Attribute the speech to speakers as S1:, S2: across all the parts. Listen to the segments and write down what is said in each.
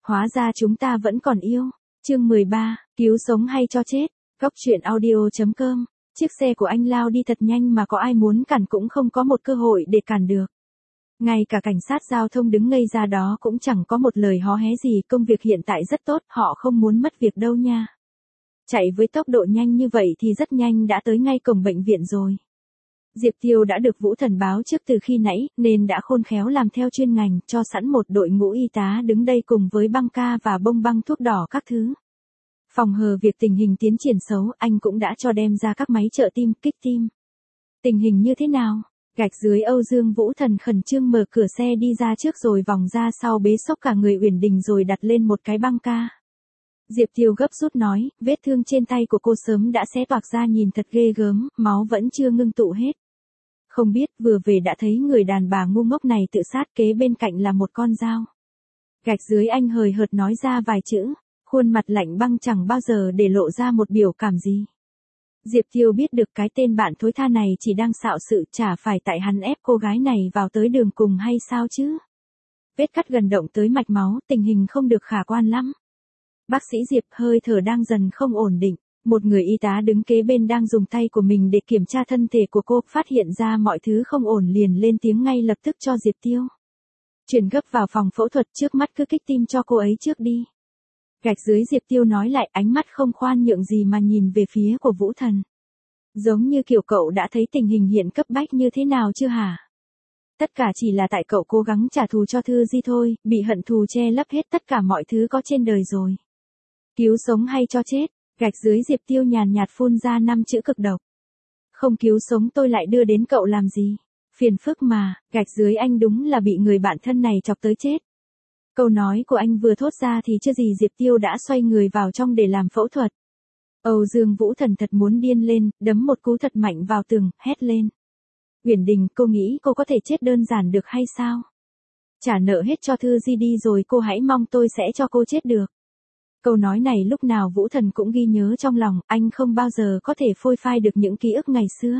S1: Hóa ra chúng ta vẫn còn yêu. Chương 13, cứu sống hay cho chết. Góc truyện audio.com. Chiếc xe của anh lao đi thật nhanh mà có ai muốn cản cũng không có một cơ hội để cản được. Ngay cả cảnh sát giao thông đứng ngây ra đó cũng chẳng có một lời hó hé gì, công việc hiện tại rất tốt, họ không muốn mất việc đâu nha. Chạy với tốc độ nhanh như vậy thì rất nhanh đã tới ngay cổng bệnh viện rồi. Diệp Tiêu đã được Vũ Thần báo trước từ khi nãy, nên đã khôn khéo làm theo chuyên ngành, cho sẵn một đội ngũ y tá đứng đây cùng với băng ca và bông băng thuốc đỏ các thứ. Phòng hờ việc tình hình tiến triển xấu, anh cũng đã cho đem ra các máy trợ tim, kích tim. Tình hình như thế nào? Gạch dưới Âu Dương Vũ Thần khẩn trương mở cửa xe đi ra trước rồi vòng ra sau bế xốc cả người Uyển Đình rồi đặt lên một cái băng ca. Diệp Tiêu gấp rút nói, vết thương trên tay của cô sớm đã xé toạc ra nhìn thật ghê gớm, máu vẫn chưa ngưng tụ hết. Không biết vừa về đã thấy người đàn bà ngu ngốc này tự sát, kế bên cạnh là một con dao. Gạch dưới anh hời hợt nói ra vài chữ, khuôn mặt lạnh băng chẳng bao giờ để lộ ra một biểu cảm gì. Diệp Tiêu biết được cái tên bạn thối tha này chỉ đang xạo sự, chả phải tại hắn ép cô gái này vào tới đường cùng hay sao chứ. Vết cắt gần động tới mạch máu, tình hình không được khả quan lắm. Bác sĩ Diệp hơi thở đang dần không ổn định. Một người y tá đứng kế bên đang dùng tay của mình để kiểm tra thân thể của cô, phát hiện ra mọi thứ không ổn liền lên tiếng ngay lập tức cho Diệp Tiêu. Chuyển gấp vào phòng phẫu thuật, trước mắt cứ kích tim cho cô ấy trước đi. Gạch dưới Diệp Tiêu nói lại, ánh mắt không khoan nhượng gì mà nhìn về phía của Vũ Thần. Giống như kiểu cậu đã thấy tình hình hiện cấp bách như thế nào chưa hả? Tất cả chỉ là tại cậu cố gắng trả thù cho Thư Di thôi, bị hận thù che lấp hết tất cả mọi thứ có trên đời rồi. Cứu sống hay cho chết? Gạch dưới Diệp Tiêu nhàn nhạt phun ra 5 chữ cực độc. Không cứu sống tôi lại đưa đến cậu làm gì? Phiền phức mà, gạch dưới anh đúng là bị người bạn thân này chọc tới chết. Câu nói của anh vừa thốt ra thì chưa gì Diệp Tiêu đã xoay người vào trong để làm phẫu thuật. Âu Dương Vũ Thần thật muốn điên lên, đấm một cú thật mạnh vào tường, hét lên. Uyển Đình, cô nghĩ cô có thể chết đơn giản được hay sao? Trả nợ hết cho Thư Di đi rồi cô hãy mong tôi sẽ cho cô chết được. Câu nói này lúc nào Vũ Thần cũng ghi nhớ trong lòng, anh không bao giờ có thể phôi phai được những ký ức ngày xưa.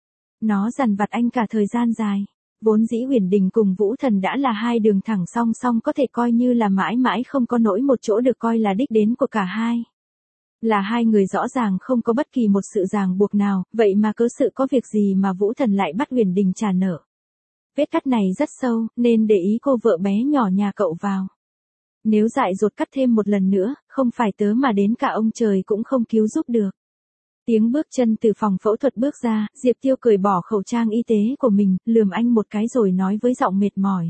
S1: Nó dằn vặt anh cả thời gian dài. Vốn dĩ Uyển Đình cùng Vũ Thần đã là hai đường thẳng song song, có thể coi như là mãi mãi không có nỗi một chỗ được coi là đích đến của cả hai. Là hai người rõ ràng không có bất kỳ một sự ràng buộc nào, vậy mà cớ sự có việc gì mà Vũ Thần lại bắt Uyển Đình trả nợ. Vết cắt này rất sâu, nên để ý cô vợ bé nhỏ nhà cậu vào. Nếu dại dột cắt thêm một lần nữa, không phải tớ mà đến cả ông trời cũng không cứu giúp được. Tiếng bước chân từ phòng phẫu thuật bước ra, Diệp Tiêu cởi bỏ khẩu trang y tế của mình, lườm anh một cái rồi nói với giọng mệt mỏi.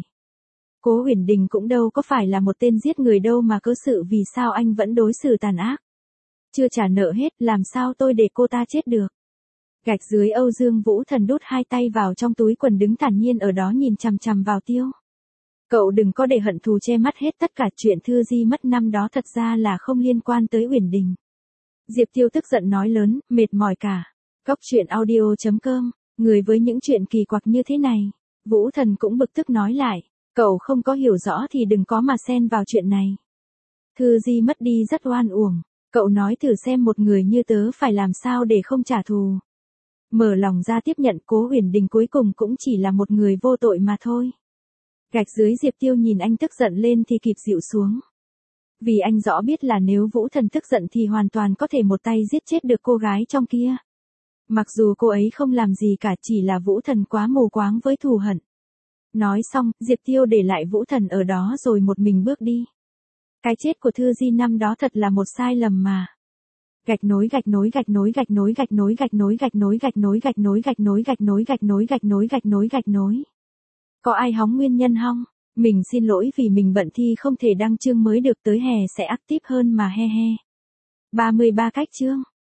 S1: Cố Uyển Đình cũng đâu có phải là một tên giết người đâu mà cớ sự vì sao anh vẫn đối xử tàn ác. Chưa trả nợ hết, làm sao tôi để cô ta chết được. Gạch dưới Âu Dương Vũ Thần đút hai tay vào trong túi quần đứng thản nhiên ở đó nhìn chằm chằm vào Tiêu. Cậu đừng có để hận thù che mắt hết tất cả, chuyện Thư Di mất năm đó thật ra là không liên quan tới Uyển Đình. Diệp Tiêu tức giận nói lớn, mệt mỏi cả. Góc truyện audio.com, người với những chuyện kỳ quặc như thế này. Vũ Thần cũng bực tức nói lại, cậu không có hiểu rõ thì đừng có mà xen vào chuyện này. Thư Di mất đi rất oan uổng, cậu nói thử xem một người như tớ phải làm sao để không trả thù. Mở lòng ra tiếp nhận Cố Uyển Đình cuối cùng cũng chỉ là một người vô tội mà thôi. Gạch dưới Diệp Tiêu nhìn anh tức giận lên thì kịp dịu xuống. Vì anh rõ biết là nếu Vũ Thần tức giận thì hoàn toàn có thể một tay giết chết được cô gái trong kia. Mặc dù cô ấy không làm gì cả, chỉ là Vũ Thần quá mù quáng với thù hận. Nói xong, Diệp Tiêu để lại Vũ Thần ở đó rồi một mình bước đi. Cái chết của Thư Di năm đó thật là một sai lầm mà. Gạch nối gạch nối gạch nối gạch nối gạch nối gạch nối gạch nối gạch nối gạch nối gạch nối gạch nối gạch nối gạch nối gạch nối gạch nối. Có ai hóng nguyên nhân không? Mình xin lỗi vì mình bận thi không thể đăng chương mới được, tới hè sẽ active hơn mà he he. 33 cách chương.